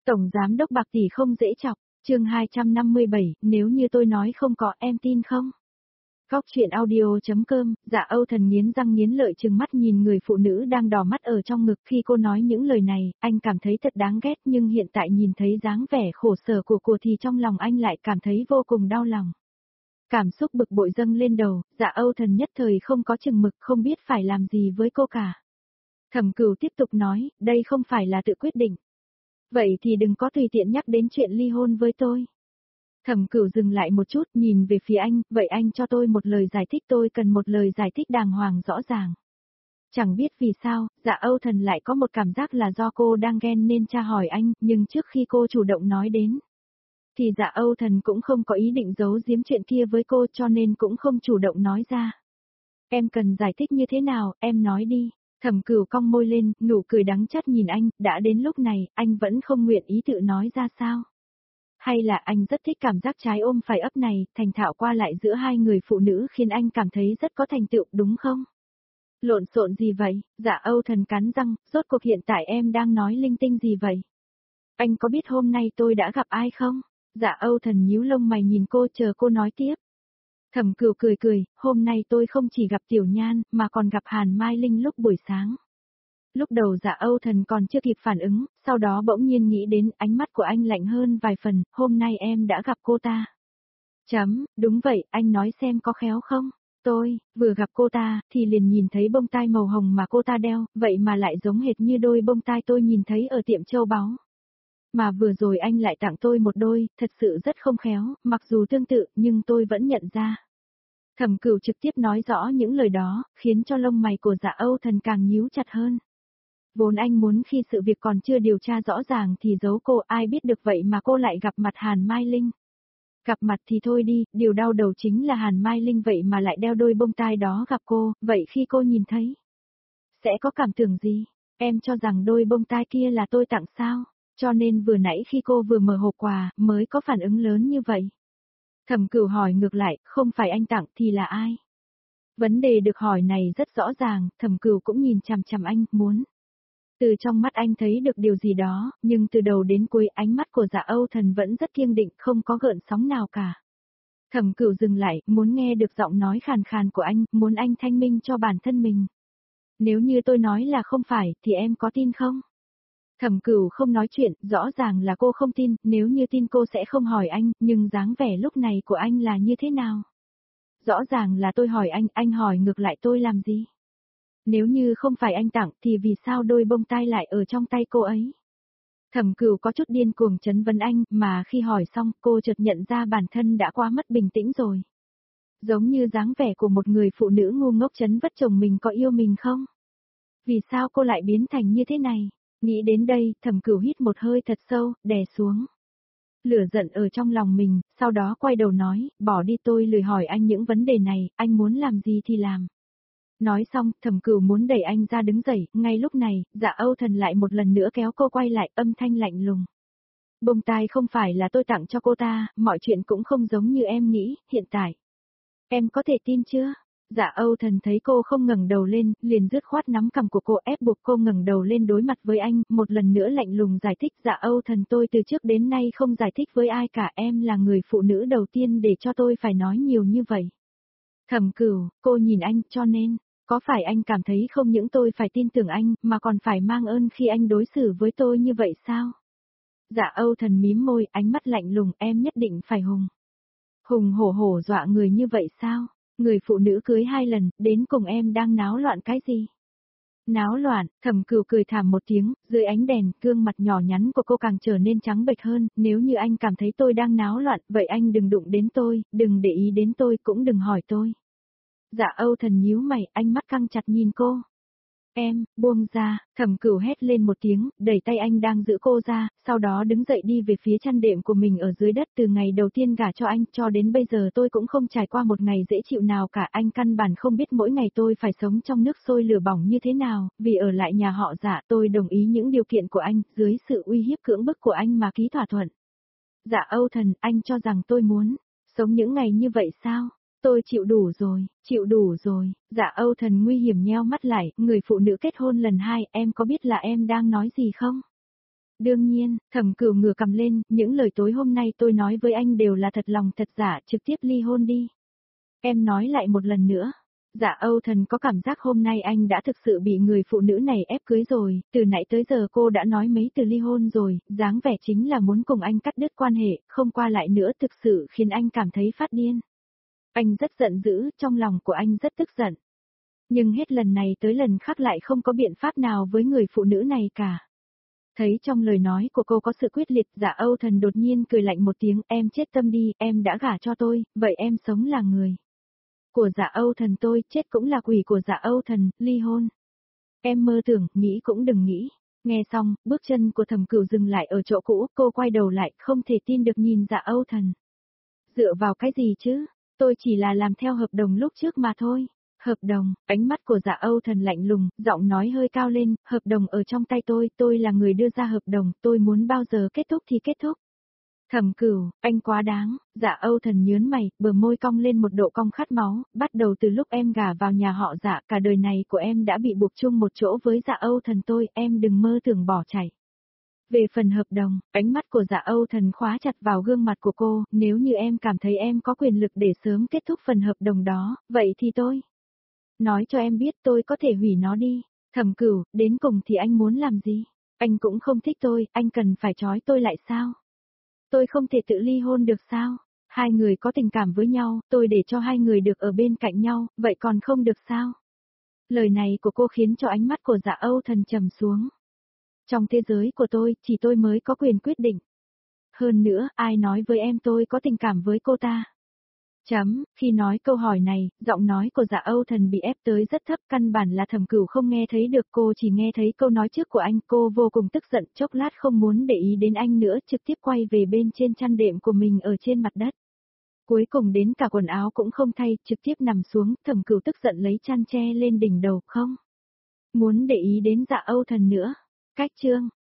Tổng giám đốc Bạc tỷ không dễ chọc, chương 257, nếu như tôi nói không có em tin không? Góc chuyện audio.com, Dạ Âu Thần nghiến răng nghiến lợi trừng mắt nhìn người phụ nữ đang đỏ mắt ở trong ngực. Khi cô nói những lời này, anh cảm thấy thật đáng ghét, nhưng hiện tại nhìn thấy dáng vẻ khổ sở của cô thì trong lòng anh lại cảm thấy vô cùng đau lòng. Cảm xúc bực bội dâng lên đầu, Dạ Âu Thần nhất thời không có chừng mực, không biết phải làm gì với cô cả. Thẩm Cửu tiếp tục nói, đây không phải là tự quyết định. Vậy thì đừng có tùy tiện nhắc đến chuyện ly hôn với tôi. Thẩm Cửu dừng lại một chút, nhìn về phía anh, vậy anh cho tôi một lời giải thích, tôi cần một lời giải thích đàng hoàng rõ ràng. Chẳng biết vì sao, Dạ Âu Thần lại có một cảm giác là do cô đang ghen nên tra hỏi anh, nhưng trước khi cô chủ động nói đến, thì Dạ Âu Thần cũng không có ý định giấu giếm chuyện kia với cô, cho nên cũng không chủ động nói ra. Em cần giải thích như thế nào, em nói đi. Thẩm Cửu cong môi lên, nụ cười đắng chát nhìn anh, đã đến lúc này, anh vẫn không nguyện ý tự nói ra sao? Hay là anh rất thích cảm giác trái ôm phải ấp này, thành thạo qua lại giữa hai người phụ nữ khiến anh cảm thấy rất có thành tựu, đúng không? Lộn xộn gì vậy? Dạ Âu Thần cắn răng, rốt cuộc hiện tại em đang nói linh tinh gì vậy? Anh có biết hôm nay tôi đã gặp ai không? Dạ Âu Thần nhíu lông mày nhìn cô, chờ cô nói tiếp. Thẩm Cửu cười cười, hôm nay tôi không chỉ gặp Tiểu Nhan, mà còn gặp Hàn Mai Linh lúc buổi sáng. Lúc đầu Dạ Âu Thần còn chưa kịp phản ứng, sau đó bỗng nhiên nghĩ đến, ánh mắt của anh lạnh hơn vài phần, hôm nay em đã gặp cô ta. Đúng vậy, anh nói xem có khéo không? Tôi, vừa gặp cô ta, thì liền nhìn thấy bông tai màu hồng mà cô ta đeo, vậy mà lại giống hệt như đôi bông tai tôi nhìn thấy ở tiệm châu báu. Mà vừa rồi anh lại tặng tôi một đôi, thật sự rất không khéo, mặc dù tương tự, nhưng tôi vẫn nhận ra. Thẩm Cửu trực tiếp nói rõ những lời đó, khiến cho lông mày của Dạ Âu Thần càng nhíu chặt hơn. Vốn anh muốn khi sự việc còn chưa điều tra rõ ràng thì giấu cô, ai biết được vậy mà cô lại gặp mặt Hàn Mai Linh. Gặp mặt thì thôi đi, điều đau đầu chính là Hàn Mai Linh vậy mà lại đeo đôi bông tai đó gặp cô, vậy khi cô nhìn thấy, sẽ có cảm tưởng gì? Em cho rằng đôi bông tai kia là tôi tặng sao? Cho nên vừa nãy khi cô vừa mở hộp quà, mới có phản ứng lớn như vậy. Thẩm Cửu hỏi ngược lại, không phải anh tặng thì là ai? Vấn đề được hỏi này rất rõ ràng, Thẩm Cửu cũng nhìn chằm chằm anh, muốn. Từ trong mắt anh thấy được điều gì đó, nhưng từ đầu đến cuối ánh mắt của Dạ Âu Thần vẫn rất kiên định, không có gợn sóng nào cả. Thẩm Cửu dừng lại, muốn nghe được giọng nói khàn khàn của anh, muốn anh thanh minh cho bản thân mình. Nếu như tôi nói là không phải, thì em có tin không? Thẩm Cửu không nói chuyện, rõ ràng là cô không tin, nếu như tin cô sẽ không hỏi anh, nhưng dáng vẻ lúc này của anh là như thế nào? Rõ ràng là tôi hỏi anh hỏi ngược lại tôi làm gì? Nếu như không phải anh tặng thì vì sao đôi bông tai lại ở trong tay cô ấy? Thẩm Cửu có chút điên cuồng trấn vấn anh, mà khi hỏi xong cô chợt nhận ra bản thân đã quá mất bình tĩnh rồi. Giống như dáng vẻ của một người phụ nữ ngu ngốc trấn vất chồng mình có yêu mình không? Vì sao cô lại biến thành như thế này? Nghĩ đến đây, Thẩm Cửu hít một hơi thật sâu, đè xuống lửa giận ở trong lòng mình, sau đó quay đầu nói, bỏ đi, tôi lười hỏi anh những vấn đề này, anh muốn làm gì thì làm. Nói xong, Thẩm Cửu muốn đẩy anh ra đứng dậy, ngay lúc này, Dạ Âu Thần lại một lần nữa kéo cô quay lại, âm thanh lạnh lùng. Bông tai không phải là tôi tặng cho cô ta, mọi chuyện cũng không giống như em nghĩ, hiện tại. Em có thể tin chưa? Dạ Âu Thần thấy cô không ngẩng đầu lên, liền dứt khoát nắm cằm của cô ép buộc cô ngẩng đầu lên đối mặt với anh, một lần nữa lạnh lùng giải thích. Dạ Âu Thần, tôi từ trước đến nay không giải thích với ai cả, em là người phụ nữ đầu tiên để cho tôi phải nói nhiều như vậy. Thẩm Cửu, cô nhìn anh, cho nên, có phải anh cảm thấy không những tôi phải tin tưởng anh, mà còn phải mang ơn khi anh đối xử với tôi như vậy sao? Dạ Âu Thần mím môi, ánh mắt lạnh lùng, em nhất định phải hùng hổ hổ dọa người như vậy sao? Người phụ nữ cưới 2 lần, đến cùng em đang náo loạn cái gì? Náo loạn, Thẩm Cửu cười thảm một tiếng, dưới ánh đèn, gương mặt nhỏ nhắn của cô càng trở nên trắng bệch hơn, nếu như anh cảm thấy tôi đang náo loạn, vậy anh đừng đụng đến tôi, đừng để ý đến tôi, cũng đừng hỏi tôi. Dạ Âu Thần nhíu mày, ánh mắt căng chặt nhìn cô. Em, buông ra, Thẩm Cửu hét lên một tiếng, đẩy tay anh đang giữ cô ra, sau đó đứng dậy đi về phía chăn đệm của mình ở dưới đất. Từ ngày đầu tiên gả cho anh cho đến bây giờ tôi cũng không trải qua một ngày dễ chịu nào cả, anh căn bản không biết mỗi ngày tôi phải sống trong nước sôi lửa bỏng như thế nào, vì ở lại nhà họ Dạ tôi đồng ý những điều kiện của anh, dưới sự uy hiếp cưỡng bức của anh mà ký thỏa thuận. Dạ Âu Thần, anh cho rằng tôi muốn sống những ngày như vậy sao? Tôi chịu đủ rồi, Dạ Âu Thần nguy hiểm nheo mắt lại, người phụ nữ kết hôn lần 2, em có biết là em đang nói gì không? Đương nhiên, Thẩm Cửu ngửa cầm lên, những lời tối hôm nay tôi nói với anh đều là thật lòng thật giả, trực tiếp ly hôn đi. Em nói lại một lần nữa. Dạ Âu Thần có cảm giác hôm nay anh đã thực sự bị người phụ nữ này ép cưới rồi, từ nãy tới giờ cô đã nói mấy từ ly hôn rồi, dáng vẻ chính là muốn cùng anh cắt đứt quan hệ, không qua lại nữa thực sự khiến anh cảm thấy phát điên. Anh rất giận dữ, trong lòng của anh rất tức giận. Nhưng hết lần này tới lần khác lại không có biện pháp nào với người phụ nữ này cả. Thấy trong lời nói của cô có sự quyết liệt, Dạ Âu Thần đột nhiên cười lạnh một tiếng, em chết tâm đi, em đã gả cho tôi, vậy em sống là người của Dạ Âu Thần tôi, chết cũng là quỷ của Dạ Âu Thần, ly hôn. Em mơ tưởng, nghĩ cũng đừng nghĩ. Nghe xong, bước chân của Thẩm Cửu dừng lại ở chỗ cũ, cô quay đầu lại, không thể tin được nhìn Dạ Âu Thần. Dựa vào cái gì chứ? Tôi chỉ là làm theo hợp đồng lúc trước mà thôi. Hợp đồng, ánh mắt của Dạ Âu Thần lạnh lùng, giọng nói hơi cao lên, hợp đồng ở trong tay tôi là người đưa ra hợp đồng, tôi muốn bao giờ kết thúc thì kết thúc. Thẩm Cửu, anh quá đáng, Dạ Âu Thần nhớn mày, bờ môi cong lên một độ cong khát máu, bắt đầu từ lúc em gả vào nhà họ Dạ, cả đời này của em đã bị buộc chung một chỗ với Dạ Âu Thần tôi, em đừng mơ tưởng bỏ chạy. Về phần hợp đồng, ánh mắt của Dạ Âu Thần khóa chặt vào gương mặt của cô, nếu như em cảm thấy em có quyền lực để sớm kết thúc phần hợp đồng đó, vậy thì tôi nói cho em biết tôi có thể hủy nó đi. Thẩm Cửu, đến cùng thì anh muốn làm gì? Anh cũng không thích tôi, anh cần phải trói tôi lại sao? Tôi không thể tự ly hôn được sao? Hai người có tình cảm với nhau, tôi để cho hai người được ở bên cạnh nhau, vậy còn không được sao? Lời này của cô khiến cho ánh mắt của Dạ Âu Thần trầm xuống. Trong thế giới của tôi, chỉ tôi mới có quyền quyết định. Hơn nữa, ai nói với em tôi có tình cảm với cô ta? Khi nói câu hỏi này, giọng nói của Dạ Âu Thần bị ép tới rất thấp, căn bản là Thẩm Cửu không nghe thấy được, cô chỉ nghe thấy câu nói trước của anh, cô vô cùng tức giận, chốc lát không muốn để ý đến anh nữa, trực tiếp quay về bên trên chăn đệm của mình ở trên mặt đất. Cuối cùng đến cả quần áo cũng không thay, trực tiếp nằm xuống, Thẩm Cửu tức giận lấy chăn che lên đỉnh đầu, không muốn để ý đến Dạ Âu Thần nữa. Cách chương